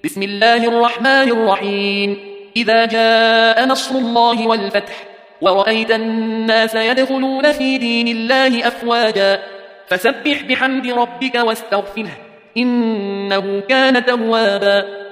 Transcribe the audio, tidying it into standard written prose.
بسم الله الرحمن الرحيم. إذا جاء نصر الله والفتح ورأيت الناس يدخلون في دين الله أفواجا فسبح بحمد ربك واستغفره إنه كان توابا.